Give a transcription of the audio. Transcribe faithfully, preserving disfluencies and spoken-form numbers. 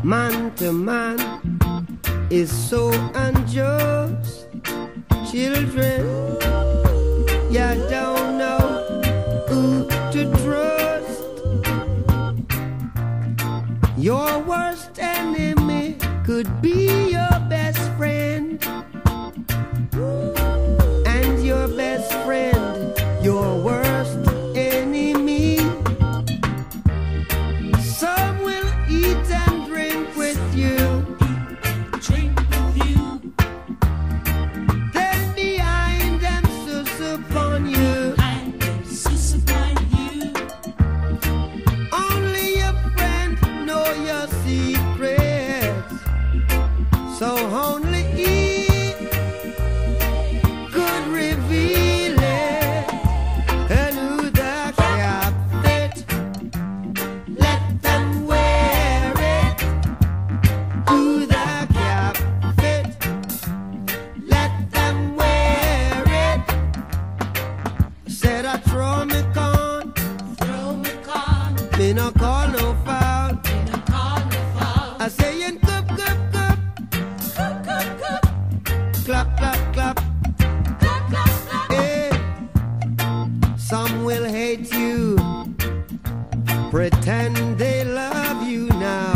Man to man is so unjust. Children, you don't know who to trust. Your worst enemy could be your best friend, and your best friend your worst enemy. Some will eat and drink with you, Drink with you, then behind them sus upon you. and sus upon you. Only your friend know your secrets, so only he could reveal it. And who the cap fit, let them wear it. Who the cap fit, let them wear it. Said I throw me con, Throw me con, me no call no foul. in a carnival. I say in cup, cup, cup, Cup, cup, cup, clap, clap, clap. clap, clap, clap. Hey, some will hate you, pretend they love you now.